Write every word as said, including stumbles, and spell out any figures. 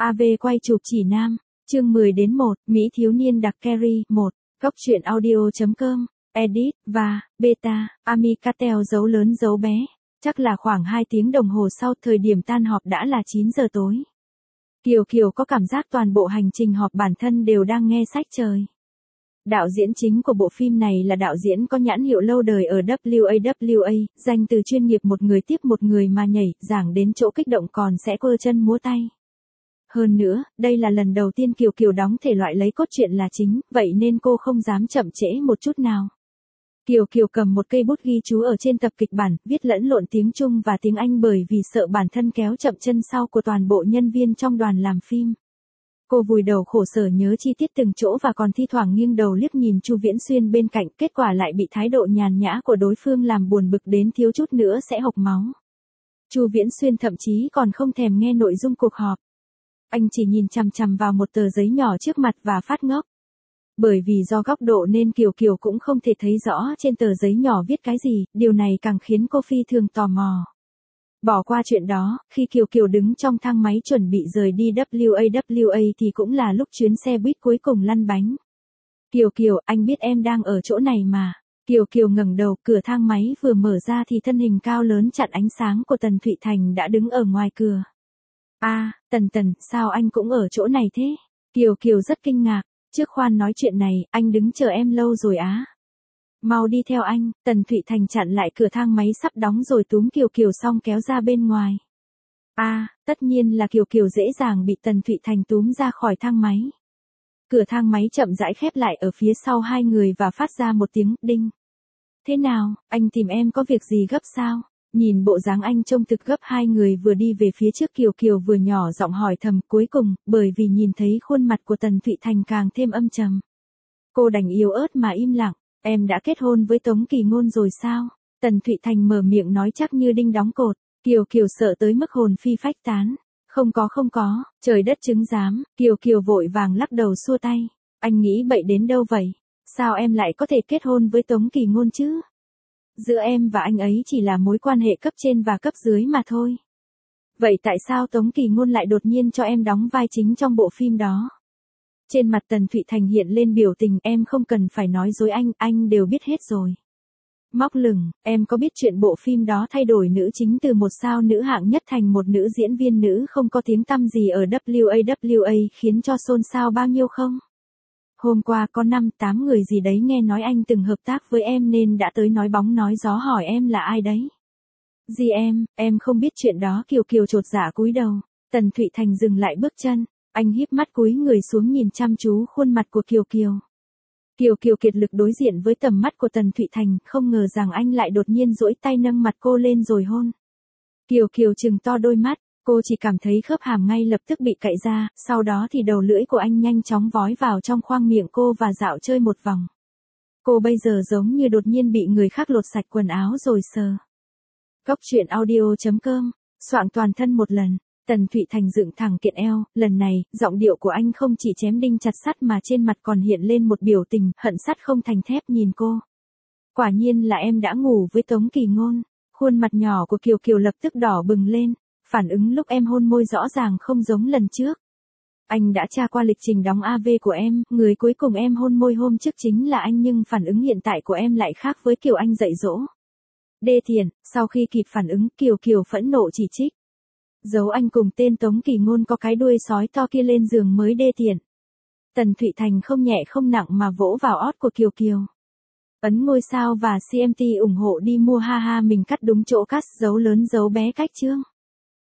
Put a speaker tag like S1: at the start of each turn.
S1: a vê quay chụp chỉ nam, chương mười đến một, Mỹ thiếu niên đặc Carrie, một, góc truyện audio chấm com, edit, và, beta, Amicatel dấu lớn dấu bé. Chắc là khoảng hai tiếng đồng hồ sau thời điểm tan họp đã là chín giờ tối. Kiều Kiều có cảm giác toàn bộ hành trình họp bản thân đều đang nghe sách trời. Đạo diễn chính của bộ phim này là đạo diễn có nhãn hiệu lâu đời ở vê kép a vê kép a, danh từ chuyên nghiệp một người tiếp một người mà nhảy, giảng đến chỗ kích động còn sẽ quơ chân múa tay. Hơn nữa, đây là lần đầu tiên Kiều Kiều đóng thể loại lấy cốt truyện là chính, vậy nên cô không dám chậm trễ một chút nào. Kiều Kiều cầm một cây bút ghi chú ở trên tập kịch bản, viết lẫn lộn tiếng Trung và tiếng Anh bởi vì sợ bản thân kéo chậm chân sau của toàn bộ nhân viên trong đoàn làm phim. Cô vùi đầu khổ sở nhớ chi tiết từng chỗ và còn thi thoảng nghiêng đầu liếc nhìn Chu Viễn Xuyên bên cạnh, kết quả lại bị thái độ nhàn nhã của đối phương làm buồn bực đến thiếu chút nữa sẽ hộc máu. Chu Viễn Xuyên thậm chí còn không thèm nghe nội dung cuộc họp. Anh chỉ nhìn chằm chằm vào một tờ giấy nhỏ trước mặt và phát ngốc. Bởi vì do góc độ nên Kiều Kiều cũng không thể thấy rõ trên tờ giấy nhỏ viết cái gì, điều này càng khiến cô phi thường tò mò. Bỏ qua chuyện đó, khi Kiều Kiều đứng trong thang máy chuẩn bị rời đi vê kép a vê kép a thì cũng là lúc chuyến xe buýt cuối cùng lăn bánh. Kiều Kiều, anh biết em đang ở chỗ này mà. Kiều Kiều ngẩng đầu, cửa thang máy vừa mở ra thì thân hình cao lớn chặn ánh sáng của Tần Thụy Thành đã đứng ở ngoài cửa. A, à, Tần Tần, sao anh cũng ở chỗ này thế? Kiều Kiều rất kinh ngạc. Trước khoan nói chuyện này, anh đứng chờ em lâu rồi á. Mau đi theo anh, Tần Thụy Thành chặn lại cửa thang máy sắp đóng rồi túm Kiều Kiều xong kéo ra bên ngoài. A, à, tất nhiên là Kiều Kiều dễ dàng bị Tần Thụy Thành túm ra khỏi thang máy. Cửa thang máy chậm rãi khép lại ở phía sau hai người và phát ra một tiếng đinh. Thế nào, anh tìm em có việc gì gấp sao? Nhìn bộ dáng anh trông thực gấp, hai người vừa đi về phía trước, Kiều Kiều vừa nhỏ giọng hỏi thầm, cuối cùng, bởi vì nhìn thấy khuôn mặt của Tần Thụy Thành càng thêm âm trầm. Cô đành yếu ớt mà im lặng, em đã kết hôn với Tống Kỳ Ngôn rồi sao? Tần Thụy Thành mở miệng nói chắc như đinh đóng cột, Kiều Kiều sợ tới mức hồn phi phách tán. Không có không có, trời đất chứng giám, Kiều Kiều vội vàng lắc đầu xua tay. Anh nghĩ bậy đến đâu vậy? Sao em lại có thể kết hôn với Tống Kỳ Ngôn chứ? Giữa em và anh ấy chỉ là mối quan hệ cấp trên và cấp dưới mà thôi. Vậy tại sao Tống Kỳ Ngôn lại đột nhiên cho em đóng vai chính trong bộ phim đó? Trên mặt Tần Thụy Thành hiện lên biểu tình, em không cần phải nói dối anh, anh đều biết hết rồi. Móc lửng, em có biết chuyện bộ phim đó thay đổi nữ chính từ một sao nữ hạng nhất thành một nữ diễn viên nữ không có tiếng tăm gì ở vê kép a vê kép a khiến cho xôn xao bao nhiêu không? Hôm qua có năm tám người gì đấy nghe nói anh từng hợp tác với em nên đã tới nói bóng nói gió hỏi em là ai đấy. Gì em, em không biết chuyện đó. Kiều Kiều chột dạ cúi đầu. Tần Thụy Thành dừng lại bước chân, anh híp mắt cúi người xuống nhìn chăm chú khuôn mặt của Kiều Kiều. Kiều Kiều kiệt lực đối diện với tầm mắt của Tần Thụy Thành, không ngờ rằng anh lại đột nhiên duỗi tay nâng mặt cô lên rồi hôn. Kiều Kiều trừng to đôi mắt. Cô chỉ cảm thấy khớp hàm ngay lập tức bị cạy ra, sau đó thì đầu lưỡi của anh nhanh chóng vói vào trong khoang miệng cô và dạo chơi một vòng. Cô bây giờ giống như đột nhiên bị người khác lột sạch quần áo rồi sờ. Góc truyện audio chấm com, soạn toàn thân một lần, Tần Thụy Thành dựng thẳng kiện eo, lần này, giọng điệu của anh không chỉ chém đinh chặt sắt mà trên mặt còn hiện lên một biểu tình hận sắt không thành thép nhìn cô. Quả nhiên là em đã ngủ với Tống Kỳ Ngôn. Khuôn mặt nhỏ của Kiều Kiều lập tức đỏ bừng lên. Phản ứng lúc em hôn môi rõ ràng không giống lần trước. Anh đã tra qua lịch trình đóng a vê của em, người cuối cùng em hôn môi hôm trước chính là anh, nhưng phản ứng hiện tại của em lại khác với kiểu anh dạy dỗ. Đê tiện. Sau khi kịp phản ứng, Kiều Kiều phẫn nộ chỉ trích. Giấu anh cùng tên Tống Kỳ Ngôn có cái đuôi sói to kia lên giường mới đê tiện. Tần Thụy Thành không nhẹ không nặng mà vỗ vào ót của Kiều Kiều. Ấn ngôi sao và xê em tê ủng hộ đi mua ha ha mình cắt đúng chỗ cắt dấu lớn dấu bé cách chương.